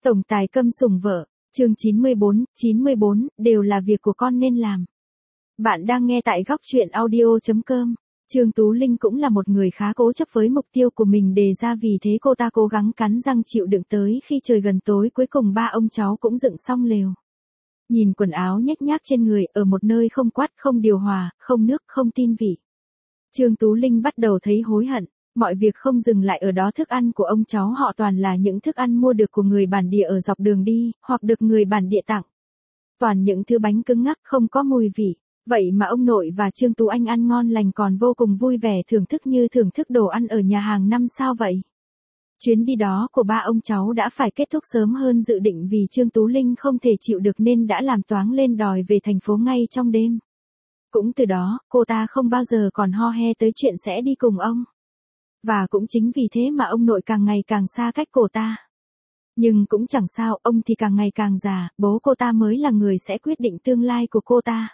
Tổng tài câm sủng vợ, chương 94, đều là việc của con nên làm. Bạn đang nghe tại góc truyện audio.com. Trương Tú Linh cũng là một người khá cố chấp với mục tiêu của mình đề ra, vì thế cô ta cố gắng cắn răng chịu đựng tới khi trời gần tối cuối cùng ba ông cháu cũng dựng xong lều. Nhìn quần áo nhếch nhác trên người ở một nơi không quát, không điều hòa, không nước, không tin vị. Trương Tú Linh bắt đầu thấy hối hận. Mọi việc không dừng lại ở đó, thức ăn của ông cháu họ toàn là những thức ăn mua được của người bản địa ở dọc đường đi, hoặc được người bản địa tặng. Toàn những thứ bánh cứng ngắc không có mùi vị. Vậy mà ông nội và Trương Tú Anh ăn ngon lành còn vô cùng vui vẻ thưởng thức như thưởng thức đồ ăn ở nhà hàng 5 sao vậy. Chuyến đi đó của ba ông cháu đã phải kết thúc sớm hơn dự định vì Trương Tú Linh không thể chịu được nên đã làm toáng lên đòi về thành phố ngay trong đêm. Cũng từ đó, cô ta không bao giờ còn ho he tới chuyện sẽ đi cùng ông. Và cũng chính vì thế mà ông nội càng ngày càng xa cách cô ta. Nhưng cũng chẳng sao, ông thì càng ngày càng già, bố cô ta mới là người sẽ quyết định tương lai của cô ta.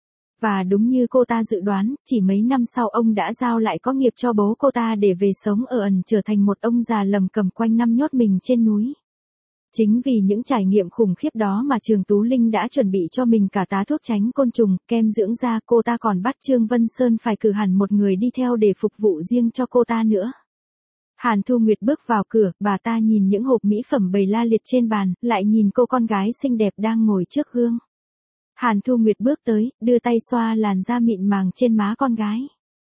Và đúng như cô ta dự đoán, chỉ mấy năm sau ông đã giao lại có nghiệp cho bố cô ta để về sống ở ẩn, trở thành một ông già lầm cầm quanh năm nhốt mình trên núi. Chính vì những trải nghiệm khủng khiếp đó mà Trương Tú Linh đã chuẩn bị cho mình cả tá thuốc tránh côn trùng, kem dưỡng da, cô ta còn bắt Trương Vân Sơn phải cử hẳn một người đi theo để phục vụ riêng cho cô ta nữa. Hàn Thu Nguyệt bước vào cửa, bà ta nhìn những hộp mỹ phẩm bày la liệt trên bàn, lại nhìn cô con gái xinh đẹp đang ngồi trước gương. Hàn Thu Nguyệt bước tới, đưa tay xoa làn da mịn màng trên má con gái.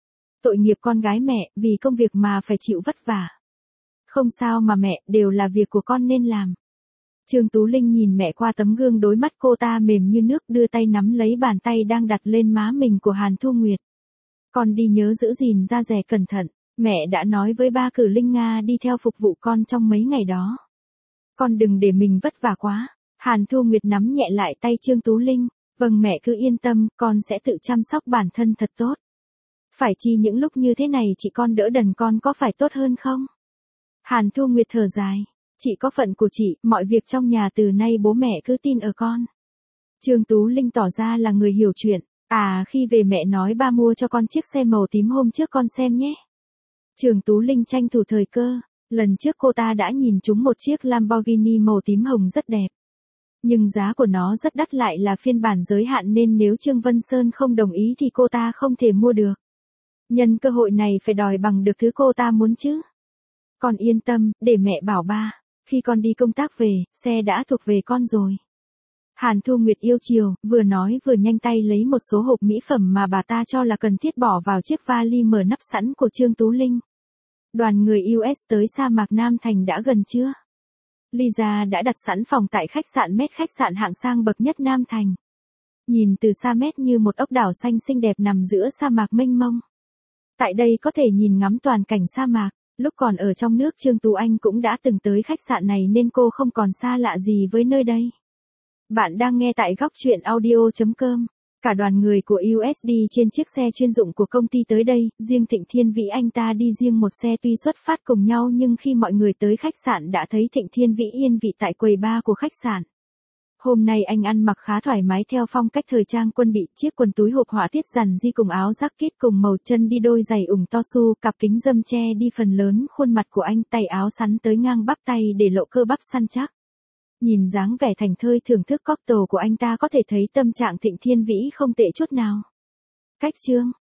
Tội nghiệp con gái mẹ, vì công việc mà phải chịu vất vả. Không sao mà mẹ, đều là việc của con nên làm. Trương Tú Linh nhìn mẹ qua tấm gương, đôi mắt cô ta mềm như nước, đưa tay nắm lấy bàn tay đang đặt lên má mình của Hàn Thu Nguyệt. Con đi nhớ giữ gìn da dẻ cẩn thận, mẹ đã nói với ba cử Linh Nga đi theo phục vụ con trong mấy ngày đó. Con đừng để mình vất vả quá. Hàn Thu Nguyệt nắm nhẹ lại tay Trương Tú Linh. Vâng mẹ cứ yên tâm, con sẽ tự chăm sóc bản thân thật tốt. Phải chi những lúc như thế này chị con đỡ đần con có phải tốt hơn không? Hàn Thu Nguyệt thở dài. Chị có phận của chị, mọi việc trong nhà từ nay bố mẹ cứ tin ở con. Trương Tú Linh tỏ ra là người hiểu chuyện. À, khi về mẹ nói ba mua cho con chiếc xe màu tím hôm trước con xem nhé. Trương Tú Linh tranh thủ thời cơ. Lần trước cô ta đã nhìn trúng một chiếc Lamborghini màu tím hồng rất đẹp. Nhưng giá của nó rất đắt, lại là phiên bản giới hạn, nên nếu Trương Vân Sơn không đồng ý thì cô ta không thể mua được. Nhân cơ hội này phải đòi bằng được thứ cô ta muốn chứ. Con yên tâm, để mẹ bảo ba. Khi con đi công tác về, xe đã thuộc về con rồi. Hàn Thu Nguyệt yêu chiều, vừa nói vừa nhanh tay lấy một số hộp mỹ phẩm mà bà ta cho là cần thiết bỏ vào chiếc vali mở nắp sẵn của Trương Tú Linh. Đoàn người US tới sa mạc Nam Thành đã gần chưa? Lisa đã đặt sẵn phòng tại khách sạn Met, khách sạn hạng sang bậc nhất Nam Thành. Nhìn từ xa Met như một ốc đảo xanh xinh đẹp nằm giữa sa mạc mênh mông. Tại đây có thể nhìn ngắm toàn cảnh sa mạc. Lúc còn ở trong nước, Trương Tú Anh cũng đã từng tới khách sạn này nên cô không còn xa lạ gì với nơi đây. Bạn đang nghe tại góc truyện audio.com. Cả đoàn người của US đi trên chiếc xe chuyên dụng của công ty tới đây, riêng Thịnh Thiên Vĩ anh ta đi riêng một xe. Tuy xuất phát cùng nhau nhưng khi mọi người tới khách sạn đã thấy Thịnh Thiên Vĩ yên vị tại quầy bar của khách sạn. Hôm nay anh ăn mặc khá thoải mái theo phong cách thời trang quân bị, chiếc quần túi hộp họa tiết giản di cùng áo jacket cùng màu, chân đi đôi giày ủng to su, cặp kính râm che đi phần lớn khuôn mặt của anh, tay áo sắn tới ngang bắp tay để lộ cơ bắp săn chắc. Nhìn dáng vẻ thảnh thơi thưởng thức cocktail của anh ta có thể thấy tâm trạng Thịnh Thiên Vĩ không tệ chút nào. Cách Trương